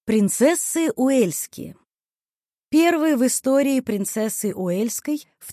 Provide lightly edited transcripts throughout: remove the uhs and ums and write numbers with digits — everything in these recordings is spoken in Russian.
Принцессы Уэльские. Первой в истории принцессой Уэльской в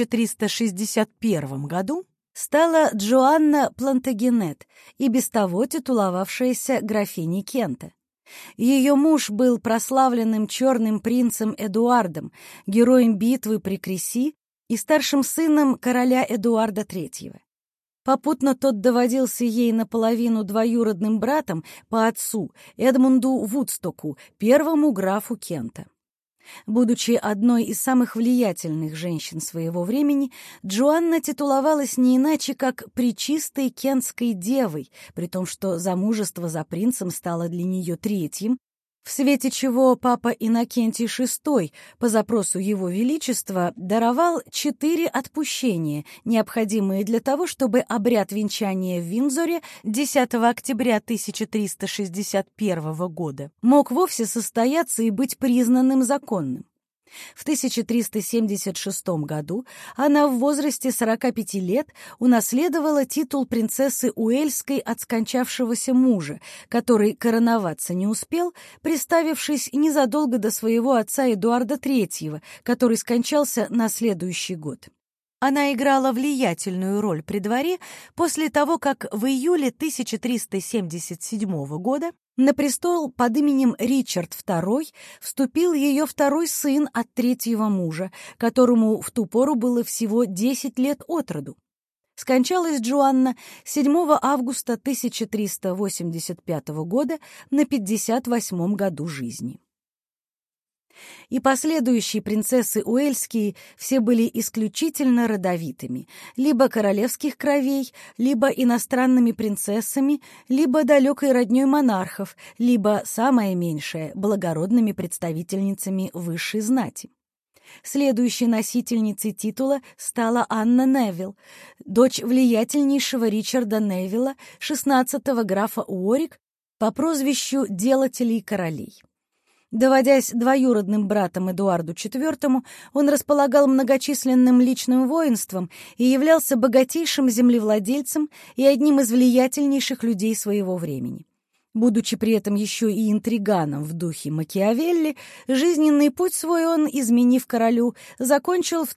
1361 году стала Джоанна Плантагенет, и без того титуловавшаяся графиней Кента. Ее муж был прославленным черным принцем Эдуардом, героем битвы при Креси и старшим сыном короля Эдуарда III. Попутно тот доводился ей наполовину двоюродным братом по отцу Эдмунду Вудстоку, первому графу Кента. Будучи одной из самых влиятельных женщин своего времени, Джоанна титуловалась не иначе, как «пречистой кентской девой», при том, что замужество за принцем стало для нее третьим, в свете чего папа Иннокентий VI по запросу Его Величества даровал 4 отпущения, необходимые для того, чтобы обряд венчания в Виндзоре 10 октября 1361 года мог вовсе состояться и быть признанным законным. В 1376 году она в возрасте 45 лет унаследовала титул принцессы Уэльской от скончавшегося мужа, который короноваться не успел, приставившись незадолго до своего отца Эдуарда III, который скончался на следующий год. Она играла влиятельную роль при дворе после того, как в июле 1377 года на престол под именем Ричард II вступил ее второй сын от третьего мужа, которому в ту пору было всего 10 лет от роду. Скончалась Джоанна 7 августа 1385 года на 58 году жизни. И последующие принцессы Уэльские все были исключительно родовитыми, либо королевских кровей, либо иностранными принцессами, либо далекой роднёй монархов, либо, самое меньшее, благородными представительницами высшей знати. Следующей носительницей титула стала Анна Невилл, дочь влиятельнейшего Ричарда Невилла, 16-го графа Уорик, по прозвищу «Делателей королей». Доводясь двоюродным братом Эдуарду IV, он располагал многочисленным личным воинством и являлся богатейшим землевладельцем и одним из влиятельнейших людей своего времени. Будучи при этом еще и интриганом в духе Макиавелли, жизненный путь свой он, изменив королю, закончил в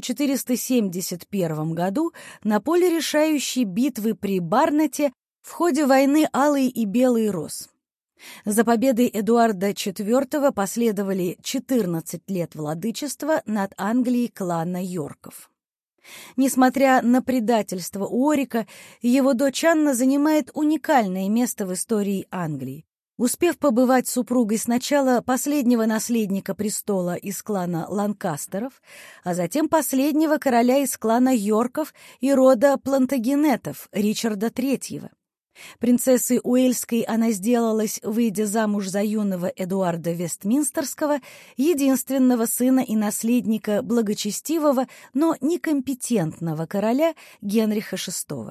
1471 году на поле решающей битвы при Барнете в ходе войны Алой и Белой роз. За победой Эдуарда IV последовали 14 лет владычества над Англией клана Йорков. Несмотря на предательство Уорика, его дочь Анна занимает уникальное место в истории Англии. Успев побывать супругой сначала последнего наследника престола из клана Ланкастеров, а затем последнего короля из клана Йорков и рода Плантагенетов Ричарда III. Принцессой Уэльской она сделалась, выйдя замуж за юного Эдуарда Вестминстерского, единственного сына и наследника благочестивого, но некомпетентного короля Генриха VI.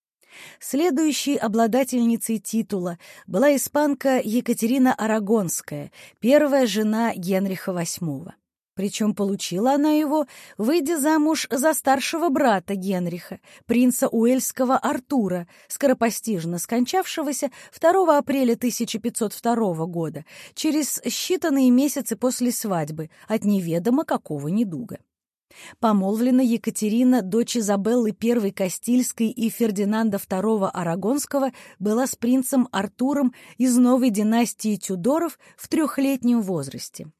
Следующей обладательницей титула была испанка Екатерина Арагонская, первая жена Генриха VIII. Причем получила она его, выйдя замуж за старшего брата Генриха, принца Уэльского Артура, скоропостижно скончавшегося 2 апреля 1502 года, через считанные месяцы после свадьбы, от неведомо какого недуга. Помолвлена Екатерина, дочь Изабеллы I Кастильской и Фердинанда II Арагонского, была с принцем Артуром из новой династии Тюдоров в 3-летнем возрасте.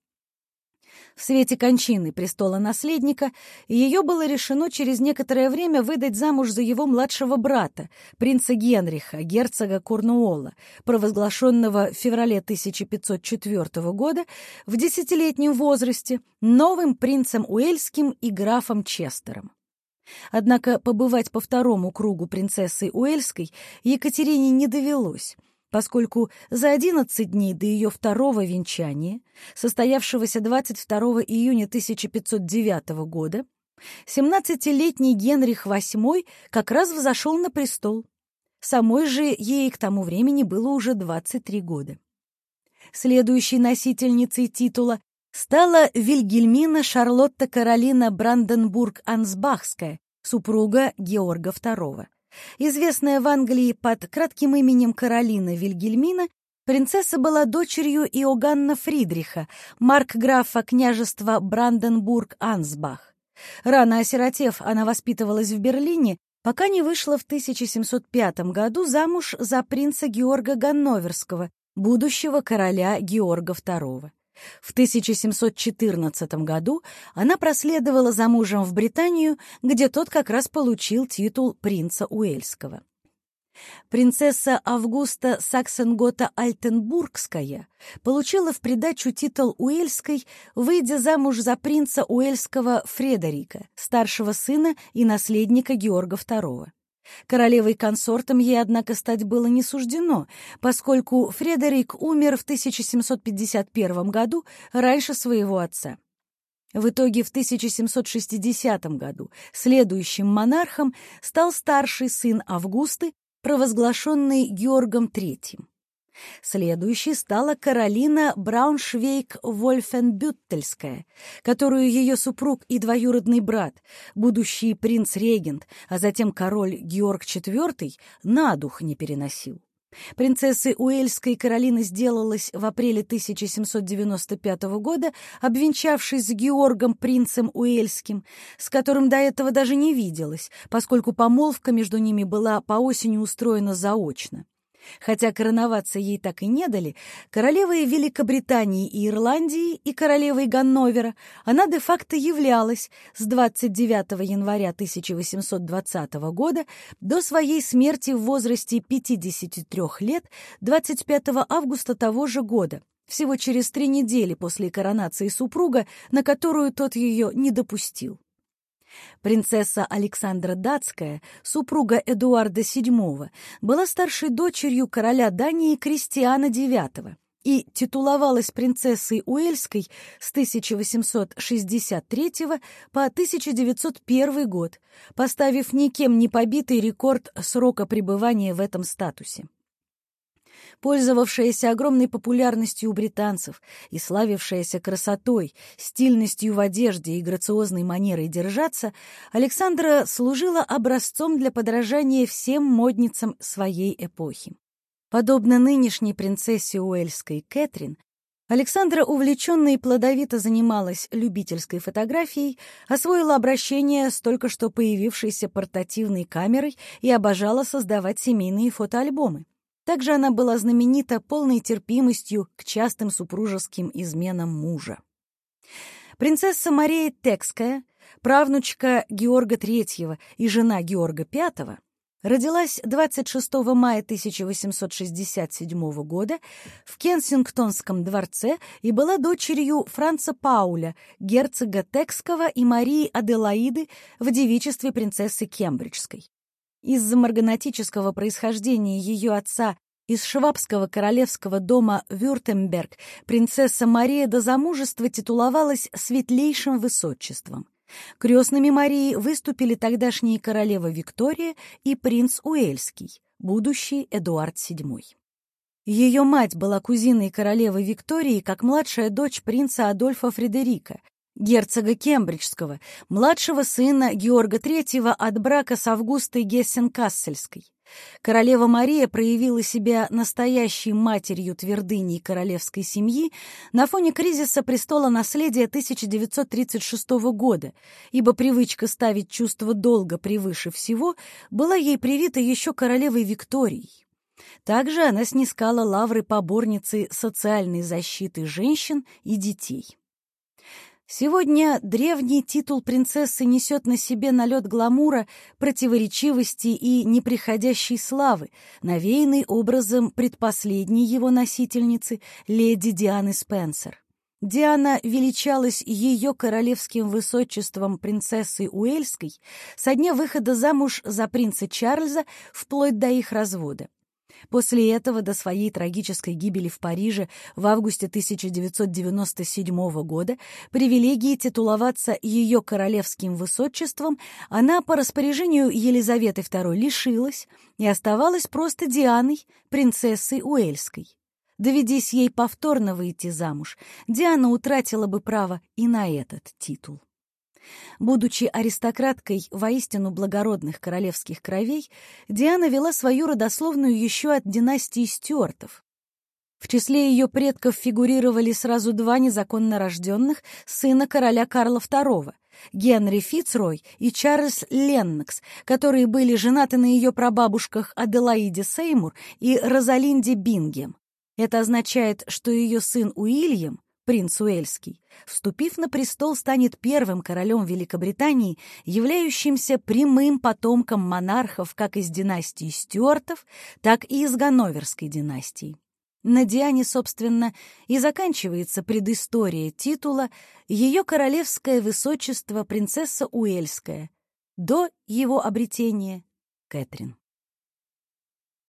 В свете кончины престола-наследника ее было решено через некоторое время выдать замуж за его младшего брата, принца Генриха, герцога Корнуолла, провозглашенного в феврале 1504 года в 10-летнем возрасте новым принцем Уэльским и графом Честером. Однако побывать по второму кругу принцессой Уэльской Екатерине не довелось, поскольку за 11 дней до ее второго венчания, состоявшегося 22 июня 1509 года, 17-летний Генрих VIII как раз взошел на престол. Самой же ей к тому времени было уже 23 года. Следующей носительницей титула стала Вильгельмина Шарлотта Каролина Бранденбург-Ансбахская, супруга Георга II. Известная в Англии под кратким именем Каролина Вильгельмина, Принцесса была дочерью Иоганна Фридриха, маркграфа княжества Бранденбург-Ансбах. Рано осиротев, она воспитывалась в Берлине, пока не вышла в 1705 году замуж за принца Георга Ганноверского, будущего короля Георга II. В 1714 году она проследовала за мужем в Британию, где тот как раз получил титул принца Уэльского. Принцесса Августа Саксенгота-Альтенбургская получила в придачу титул Уэльской, выйдя замуж за принца Уэльского Фредерика, старшего сына и наследника Георга II. Королевой-консортом ей, однако, стать было не суждено, поскольку Фредерик умер в 1751 году раньше своего отца. В итоге в 1760 году следующим монархом стал старший сын Августы, провозглашенный Георгом III. Следующей стала Каролина Брауншвейг-Вольфенбюттельская, которую ее супруг и двоюродный брат, будущий принц-регент, а затем король Георг IV, на дух не переносил. Принцессой Уэльской Каролина сделалась в апреле 1795 года, обвенчавшись с Георгом принцем Уэльским, с которым до этого даже не виделась, поскольку помолвка между ними была по осени устроена заочно. Хотя короноваться ей так и не дали, королевой Великобритании и Ирландии и королевой Ганновера она де-факто являлась с 29 января 1820 года до своей смерти в возрасте 53 лет 25 августа того же года, всего через 3 недели после коронации супруга, на которую тот ее не допустил. Принцесса Александра Датская, супруга Эдуарда VII, была старшей дочерью короля Дании Кристиана IX и титуловалась принцессой Уэльской с 1863 по 1901 год, поставив никем не побитый рекорд срока пребывания в этом статусе. Пользовавшаяся огромной популярностью у британцев и славившаяся красотой, стильностью в одежде и грациозной манерой держаться, Александра служила образцом для подражания всем модницам своей эпохи. Подобно нынешней принцессе Уэльской Кэтрин, Александра увлеченно и плодовито занималась любительской фотографией, освоила обращение с только что появившейся портативной камерой и обожала создавать семейные фотоальбомы. Также она была знаменита полной терпимостью к частым супружеским изменам мужа. Принцесса Мария Текская, правнучка Георга III и жена Георга V, родилась 26 мая 1867 года в Кенсингтонском дворце и была дочерью Франца Пауля, герцога Текского, и Марии Аделаиды в девичестве принцессы Кембриджской. Из-за марганатического происхождения ее отца из швабского королевского дома Вюртемберг принцесса Мария до замужества титуловалась светлейшим высочеством. Крестными Марии выступили тогдашние королева Виктория и принц Уэльский, будущий Эдуард VII. Ее мать была кузиной королевы Виктории как младшая дочь принца Адольфа Фредерика, герцога Кембриджского, младшего сына Георга III от брака с Августой Гессен-Кассельской. Королева Мария проявила себя настоящей матерью-твердыней королевской семьи на фоне кризиса престола-наследия 1936 года, ибо привычка ставить чувство долга превыше всего была ей привита еще королевой Викторией. Также она снискала лавры поборницы социальной защиты женщин и детей. Сегодня древний титул принцессы несет на себе налет гламура, противоречивости и неприходящей славы, навеянный образом предпоследней его носительницы, леди Дианы Спенсер. Диана величалась ее королевским высочеством принцессой Уэльской со дня выхода замуж за принца Чарльза вплоть до их развода. После этого до своей трагической гибели в Париже в августе 1997 года привилегии титуловаться ее королевским высочеством она по распоряжению Елизаветы II лишилась и оставалась просто Дианой, принцессой Уэльской. Доведись ей повторно выйти замуж, Диана утратила бы право и на этот титул. Будучи аристократкой воистину благородных королевских кровей, Диана вела свою родословную еще от династии Стюартов. В числе ее предков фигурировали сразу два незаконно рожденных сына короля Карла II — Генри Фицрой и Чарльз Леннокс, которые были женаты на ее прабабушках Аделаиде Сеймур и Розалинде Бингем. Это означает, что ее сын Уильям, принц Уэльский, вступив на престол, станет первым королем Великобритании, являющимся прямым потомком монархов как из династии Стюартов, так и из Ганноверской династии. На Диане, собственно, и заканчивается предыстория титула «Ее королевское высочество принцесса Уэльская» до его обретения Кэтрин.